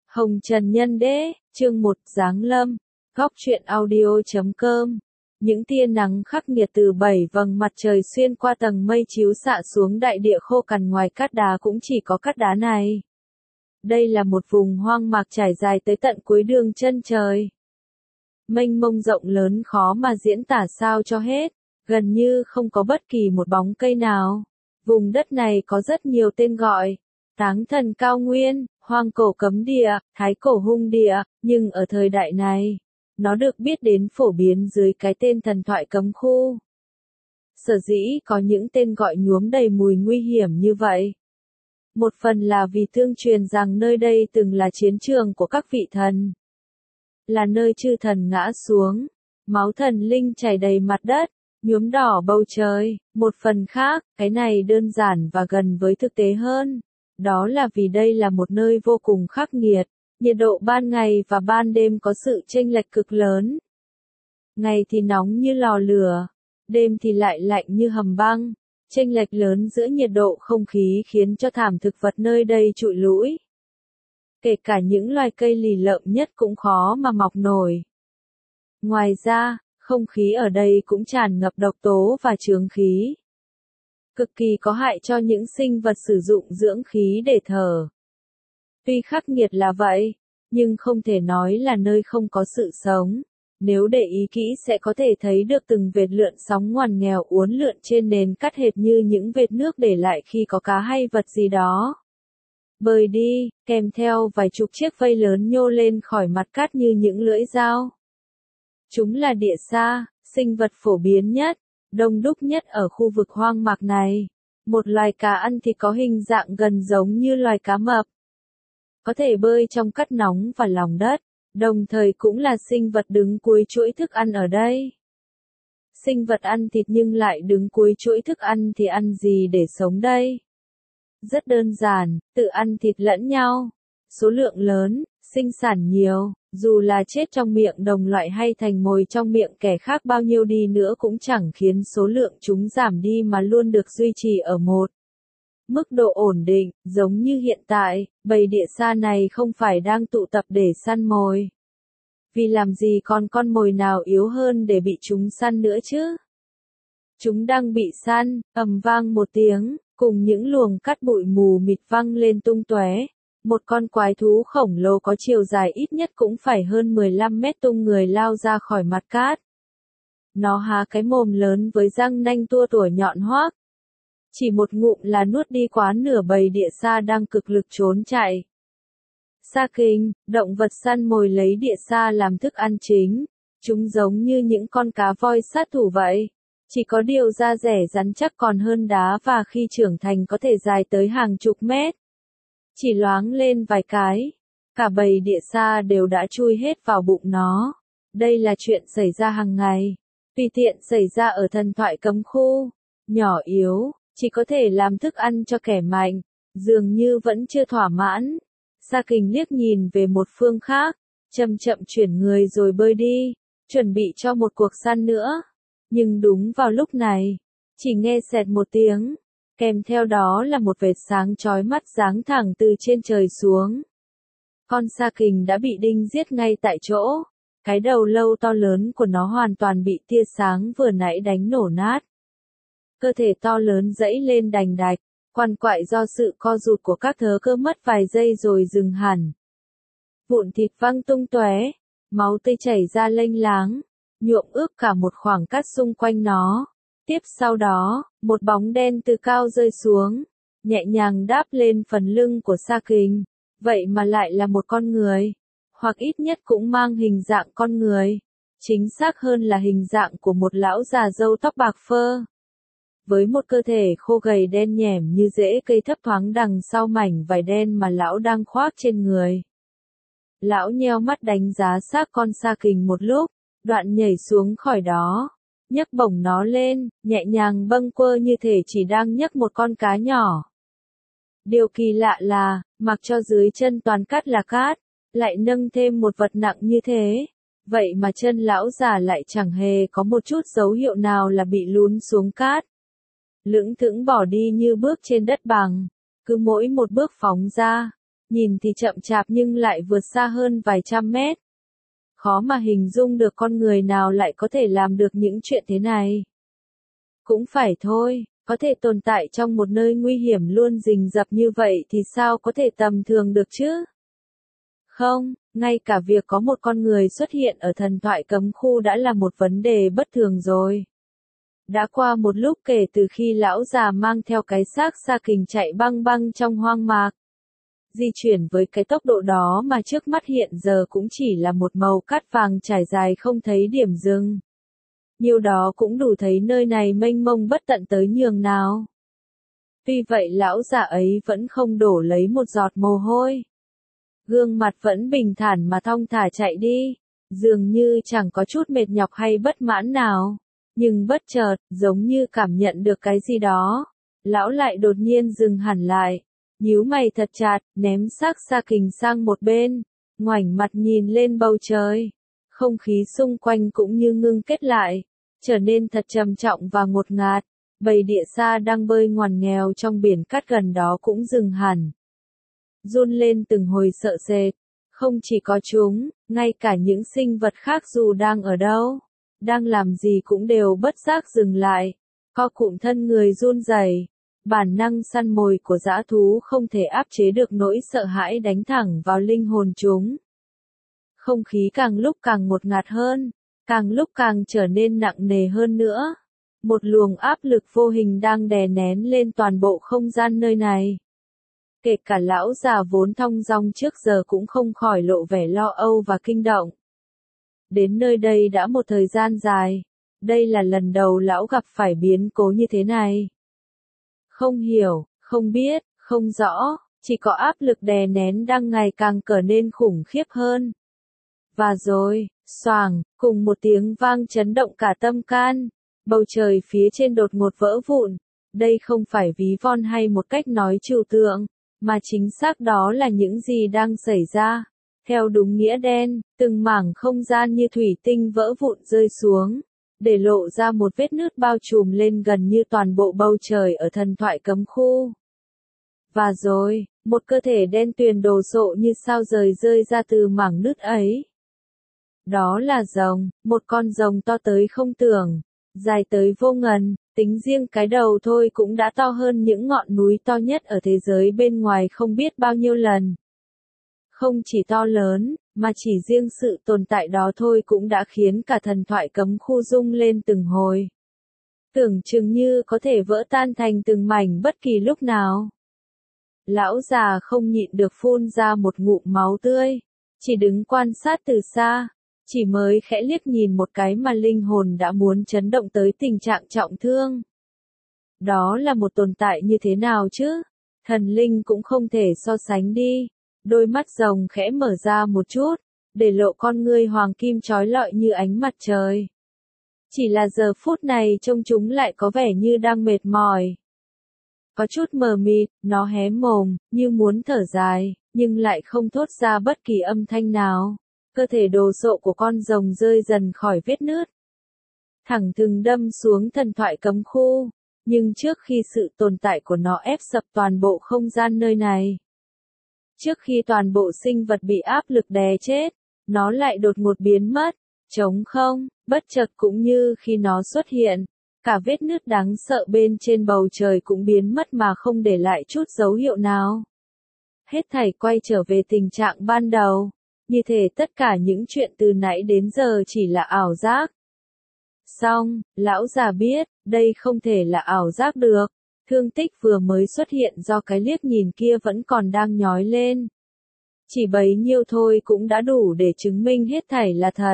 Hồng Trần Nhân Đế, chương 1 Giáng Lâm, Góc truyện audio.com. Những tia nắng khắc nghiệt từ 7 vầng mặt trời xuyên qua tầng mây chiếu xạ xuống đại địa khô cằn, ngoài cát đá cũng chỉ có cát đá này. Đây là một vùng hoang mạc trải dài tới tận cuối đường chân trời. Mênh mông rộng lớn khó mà diễn tả sao cho hết, gần như không có bất kỳ một bóng cây nào. Vùng đất này có rất nhiều tên gọi: Táng Thần Cao Nguyên, Hoang Cổ Cấm Địa, Thái Cổ Hung Địa, nhưng ở thời đại này, nó được biết đến phổ biến dưới cái tên Thần Thoại Cấm Khu. Sở dĩ có những tên gọi nhuốm đầy mùi nguy hiểm như vậy, một phần là vì tương truyền rằng nơi đây từng là chiến trường của các vị thần, là nơi chư thần ngã xuống, máu thần linh chảy đầy mặt đất, nhuốm đỏ bầu trời. Một phần khác, cái này đơn giản và gần với thực tế hơn, đó là vì đây là một nơi vô cùng khắc nghiệt, nhiệt độ ban ngày và ban đêm có sự chênh lệch cực lớn. Ngày thì nóng như lò lửa, đêm thì lại lạnh như hầm băng. Chênh lệch lớn giữa nhiệt độ không khí khiến cho thảm thực vật nơi đây trụi lũi. Kể cả những loài cây lì lợm nhất cũng khó mà mọc nổi. Ngoài ra, không khí ở đây cũng tràn ngập độc tố và chướng khí, cực kỳ có hại cho những sinh vật sử dụng dưỡng khí để thở. Tuy khắc nghiệt là vậy, nhưng không thể nói là nơi không có sự sống. Nếu để ý kỹ sẽ có thể thấy được từng vệt lượn sóng ngoằn nghèo uốn lượn trên nền cát hệt như những vệt nước để lại khi có cá hay vật gì đó bơi đi, kèm theo vài chục chiếc vây lớn nhô lên khỏi mặt cát như những lưỡi dao. Chúng là địa sa, sinh vật phổ biến nhất, đông đúc nhất ở khu vực hoang mạc này. Một loài cá ăn thịt có hình dạng gần giống như loài cá mập, có thể bơi trong cát nóng và lòng đất, đồng thời cũng là sinh vật đứng cuối chuỗi thức ăn ở đây. Sinh vật ăn thịt nhưng lại đứng cuối chuỗi thức ăn thì ăn gì để sống đây? Rất đơn giản, tự ăn thịt lẫn nhau. Số lượng lớn, sinh sản nhiều, dù là chết trong miệng đồng loại hay thành mồi trong miệng kẻ khác bao nhiêu đi nữa cũng chẳng khiến số lượng chúng giảm đi mà luôn được duy trì ở một mức độ ổn định. Giống như hiện tại, bầy địa sa này không phải đang tụ tập để săn mồi. Vì làm gì còn con mồi nào yếu hơn để bị chúng săn nữa chứ? Chúng đang bị săn. Ầm vang một tiếng, cùng những luồng cát bụi mù mịt văng lên tung tóe. Một con quái thú khổng lồ có chiều dài ít nhất cũng phải hơn 15 mét tung người lao ra khỏi mặt cát. Nó há cái mồm lớn với răng nanh tua tủa nhọn hoác. Chỉ một ngụm là nuốt đi quá nửa bầy địa sa đang cực lực trốn chạy. Sa kinh, động vật săn mồi lấy địa sa làm thức ăn chính. Chúng giống như những con cá voi sát thủ vậy. Chỉ có điều da dẻ rắn chắc còn hơn đá, và khi trưởng thành có thể dài tới hàng chục mét. Chỉ loáng lên vài cái, cả bầy địa sa đều đã chui hết vào bụng nó. Đây là chuyện xảy ra hàng ngày, tùy tiện xảy ra ở Thần Thoại Cấm Khu. Nhỏ yếu, chỉ có thể làm thức ăn cho kẻ mạnh, dường như vẫn chưa thỏa mãn. Sa Kình liếc nhìn về một phương khác, chậm chậm chuyển người rồi bơi đi, chuẩn bị cho một cuộc săn nữa. Nhưng đúng vào lúc này, chỉ nghe xẹt một tiếng, kèm theo đó là một vệt sáng chói mắt giáng thẳng từ trên trời xuống. Con sa kình đã bị đinh giết ngay tại chỗ. Cái đầu lâu to lớn của nó hoàn toàn bị tia sáng vừa nãy đánh nổ nát. Cơ thể to lớn dẫy lên đành đạch, quằn quại do sự co rụt của các thớ cơ, mất vài giây rồi dừng hẳn. Vụn thịt văng tung tóe, máu tươi chảy ra lênh láng, nhuộm ướt cả một khoảng cát xung quanh nó. Tiếp sau đó, một bóng đen từ cao rơi xuống, nhẹ nhàng đáp lên phần lưng của sa kình. Vậy mà lại là một con người, hoặc ít nhất cũng mang hình dạng con người. Chính xác hơn là hình dạng của một lão già râu tóc bạc phơ, với một cơ thể khô gầy đen nhẻm như rễ cây thấp thoáng đằng sau mảnh vải đen mà lão đang khoác trên người. Lão nheo mắt đánh giá xác con sa kình một lúc, đoạn nhảy xuống khỏi đó, nhấc bổng nó lên, nhẹ nhàng bâng quơ như thể chỉ đang nhấc một con cá nhỏ. Điều kỳ lạ là, mặc cho dưới chân toàn cát là cát, lại nâng thêm một vật nặng như thế. Vậy mà chân lão già lại chẳng hề có một chút dấu hiệu nào là bị lún xuống cát. Lững thững bỏ đi như bước trên đất bằng, cứ mỗi một bước phóng ra, nhìn thì chậm chạp nhưng lại vượt xa hơn vài trăm mét. Khó mà hình dung được con người nào lại có thể làm được những chuyện thế này. Cũng phải thôi, có thể tồn tại trong một nơi nguy hiểm luôn rình rập như vậy thì sao có thể tầm thường được chứ? Không, ngay cả việc có một con người xuất hiện ở thần thoại cấm khu đã là một vấn đề bất thường rồi. Đã qua một lúc kể từ khi lão già mang theo cái xác Sa Kình chạy băng băng trong hoang mạc. Di chuyển với cái tốc độ đó mà trước mắt hiện giờ cũng chỉ là một màu cát vàng trải dài không thấy điểm dừng. Nhiều đó cũng đủ thấy nơi này mênh mông bất tận tới nhường nào. Tuy vậy lão già ấy vẫn không đổ lấy một giọt mồ hôi. Gương mặt vẫn bình thản mà thong thả chạy đi, dường như chẳng có chút mệt nhọc hay bất mãn nào. Nhưng bất chợt, giống như cảm nhận được cái gì đó, lão lại đột nhiên dừng hẳn lại, nhíu mày thật chặt, ném xác Sa Kình sang một bên, ngoảnh mặt nhìn lên bầu trời. Không khí xung quanh cũng như ngưng kết lại, trở nên thật trầm trọng và ngột ngạt. Bầy địa sa đang bơi ngoằn nghèo trong biển cát gần đó cũng dừng hẳn, run lên từng hồi sợ sệt. Không chỉ có chúng, ngay cả những sinh vật khác dù đang ở đâu, đang làm gì cũng đều bất giác dừng lại, co cụm thân người run rẩy. Bản năng săn mồi của dã thú không thể áp chế được nỗi sợ hãi đánh thẳng vào linh hồn chúng. Không khí càng lúc càng ngột ngạt hơn, càng lúc càng trở nên nặng nề hơn nữa. Một luồng áp lực vô hình đang đè nén lên toàn bộ không gian nơi này. Kể cả lão già vốn thong dong trước giờ cũng không khỏi lộ vẻ lo âu và kinh động. Đến nơi đây đã một thời gian dài, đây là lần đầu lão gặp phải biến cố như thế này. Không hiểu, không biết, không rõ, chỉ có áp lực đè nén đang ngày càng trở nên khủng khiếp hơn. Và rồi, xoàng, cùng một tiếng vang chấn động cả tâm can, bầu trời phía trên đột ngột vỡ vụn. Đây không phải ví von hay một cách nói trừu tượng, mà chính xác đó là những gì đang xảy ra. Theo đúng nghĩa đen, từng mảng không gian như thủy tinh vỡ vụn rơi xuống, để lộ ra một vết nứt bao trùm lên gần như toàn bộ bầu trời ở thần thoại cấm khu. Và rồi, một cơ thể đen tuyền đồ sộ như sao rời rơi ra từ mảng nứt ấy. Đó là rồng, một con rồng to tới không tưởng, dài tới vô ngần, tính riêng cái đầu thôi cũng đã to hơn những ngọn núi to nhất ở thế giới bên ngoài không biết bao nhiêu lần. Không chỉ to lớn, mà chỉ riêng sự tồn tại đó thôi cũng đã khiến cả thần thoại cấm khu rung lên từng hồi. Tưởng chừng như có thể vỡ tan thành từng mảnh bất kỳ lúc nào. Lão già không nhịn được phun ra một ngụm máu tươi, chỉ đứng quan sát từ xa, chỉ mới khẽ liếc nhìn một cái mà linh hồn đã muốn chấn động tới tình trạng trọng thương. Đó là một tồn tại như thế nào chứ? Thần linh cũng không thể so sánh đi. Đôi mắt rồng khẽ mở ra một chút, để lộ con ngươi hoàng kim chói lọi như ánh mặt trời. Chỉ là giờ phút này trông chúng lại có vẻ như đang mệt mỏi. Có chút mờ mịt, nó hé mồm, như muốn thở dài, nhưng lại không thốt ra bất kỳ âm thanh nào. Cơ thể đồ sộ của con rồng rơi dần khỏi vết nứt, thẳng thừng đâm xuống thần thoại cấm khu. Nhưng trước khi sự tồn tại của nó ép sập toàn bộ không gian nơi này, trước khi toàn bộ sinh vật bị áp lực đè chết, nó lại đột ngột biến mất, trống không, bất chợt cũng như khi nó xuất hiện. Cả vết nứt đáng sợ bên trên bầu trời cũng biến mất mà không để lại chút dấu hiệu nào. Hết thảy quay trở về tình trạng ban đầu, như thể tất cả những chuyện từ nãy đến giờ chỉ là ảo giác. Xong, lão già biết, đây không thể là ảo giác được. Thương tích vừa mới xuất hiện do cái liếc nhìn kia vẫn còn đang nhói lên. Chỉ bấy nhiêu thôi cũng đã đủ để chứng minh hết thảy là thật.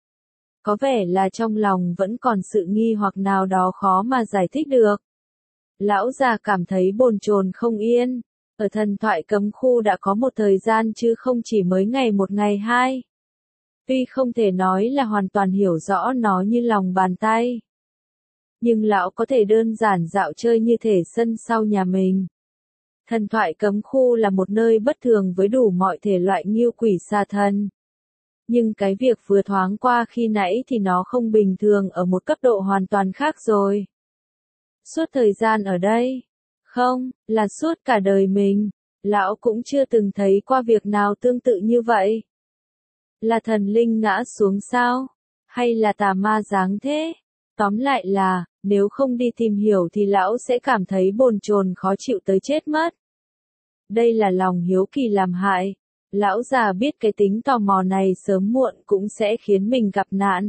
Có vẻ là trong lòng vẫn còn sự nghi hoặc nào đó khó mà giải thích được. Lão già cảm thấy bồn chồn không yên. Ở thần thoại cấm khu đã có một thời gian chứ không chỉ mới ngày một ngày hai. Tuy không thể nói là hoàn toàn hiểu rõ nó như lòng bàn tay, nhưng lão có thể đơn giản dạo chơi như thể sân sau nhà mình. Thần thoại cấm khu là một nơi bất thường với đủ mọi thể loại ngưu quỷ xà thần. Nhưng cái việc vừa thoáng qua khi nãy thì nó không bình thường ở một cấp độ hoàn toàn khác rồi. Suốt thời gian ở đây, không, là suốt cả đời mình, Lão cũng chưa từng thấy qua việc nào tương tự như vậy. Là thần linh ngã xuống sao? Hay là tà ma giáng thế? Tóm lại là, nếu không đi tìm hiểu thì lão sẽ cảm thấy bồn chồn khó chịu tới chết mất. Đây là lòng hiếu kỳ làm hại. Lão già biết cái tính tò mò này sớm muộn cũng sẽ khiến mình gặp nạn.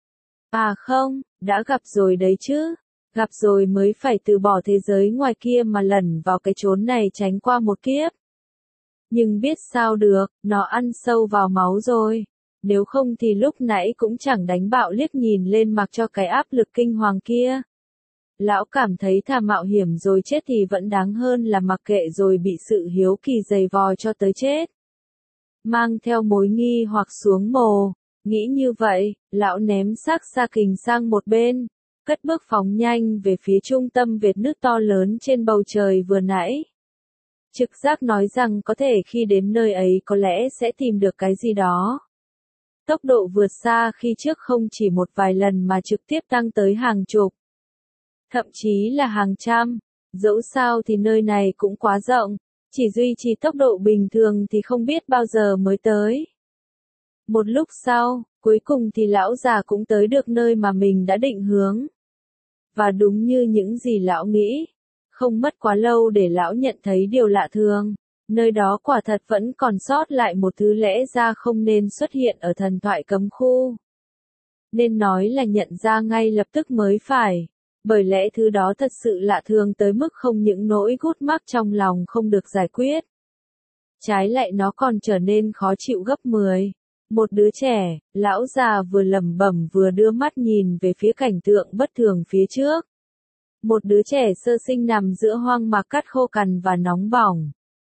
À không, đã gặp rồi đấy chứ. Gặp rồi mới phải từ bỏ thế giới ngoài kia mà lẩn vào cái chốn này tránh qua một kiếp. Nhưng biết sao được, nó ăn sâu vào máu rồi. Nếu không thì lúc nãy cũng chẳng đánh bạo liếc nhìn lên mặc cho cái áp lực kinh hoàng kia. Lão cảm thấy thà mạo hiểm rồi chết thì vẫn đáng hơn là mặc kệ rồi bị sự hiếu kỳ giày vò cho tới chết. Mang theo mối nghi hoặc xuống mồ. Nghĩ như vậy, lão ném xác Sa Kình sang một bên, cất bước phóng nhanh về phía trung tâm vệt nứt to lớn trên bầu trời vừa nãy. Trực giác nói rằng có thể khi đến nơi ấy có lẽ sẽ tìm được cái gì đó. Tốc độ vượt xa khi trước không chỉ một vài lần mà trực tiếp tăng tới hàng chục. Thậm chí là hàng trăm. Dẫu sao thì nơi này cũng quá rộng, chỉ duy trì tốc độ bình thường thì không biết bao giờ mới tới. Một lúc sau, cuối cùng thì lão già cũng tới được nơi mà mình đã định hướng. Và đúng như những gì lão nghĩ, không mất quá lâu để lão nhận thấy điều lạ thường. Nơi đó quả thật vẫn còn sót lại một thứ lẽ ra không nên xuất hiện ở thần thoại cấm khu. Nên nói là nhận ra ngay lập tức mới phải. Bởi lẽ thứ đó thật sự lạ thường tới mức không những nỗi gút mắc trong lòng không được giải quyết. Trái lại nó còn trở nên khó chịu gấp 10. Một đứa trẻ, lão già vừa lẩm bẩm vừa đưa mắt nhìn về phía cảnh tượng bất thường phía trước. Một đứa trẻ sơ sinh nằm giữa hoang mạc cát khô cằn và nóng bỏng.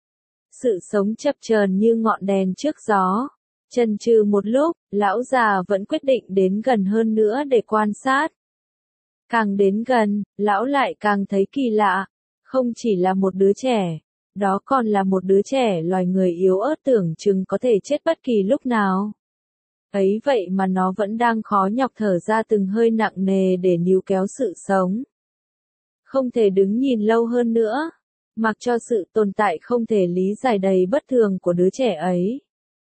Sự sống chập chờn như ngọn đèn trước gió. Chần chừ một lúc, lão già vẫn quyết định đến gần hơn nữa để quan sát. Càng đến gần, lão lại càng thấy kỳ lạ. Không chỉ là một đứa trẻ, đó còn là một đứa trẻ loài người yếu ớt tưởng chừng có thể chết bất kỳ lúc nào. Ấy vậy mà nó vẫn đang khó nhọc thở ra từng hơi nặng nề để níu kéo sự sống. Không thể đứng nhìn lâu hơn nữa, mặc cho sự tồn tại không thể lý giải đầy bất thường của đứa trẻ ấy.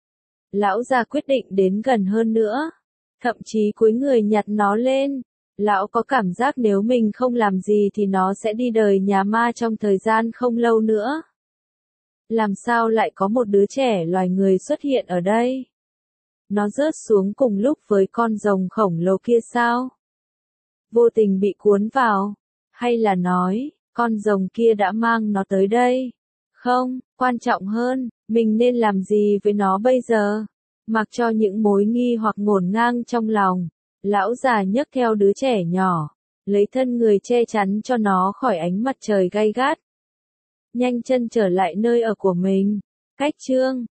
Lão già quyết định đến gần hơn nữa, thậm chí cúi người nhặt nó lên. Lão có cảm giác nếu mình không làm gì thì nó sẽ đi đời nhà ma trong thời gian không lâu nữa. Làm sao lại có một đứa trẻ loài người xuất hiện ở đây? Nó rớt xuống cùng lúc với con rồng khổng lồ kia sao? Vô tình bị cuốn vào? Hay là nói, con rồng kia đã mang nó tới đây? Không, quan trọng hơn, mình nên làm gì với nó bây giờ? Mặc cho những mối nghi hoặc ngổn ngang trong lòng, lão già nhấc theo đứa trẻ nhỏ, lấy thân người che chắn cho nó khỏi ánh mặt trời gay gắt. Nhanh chân trở lại nơi ở của mình. Cách chương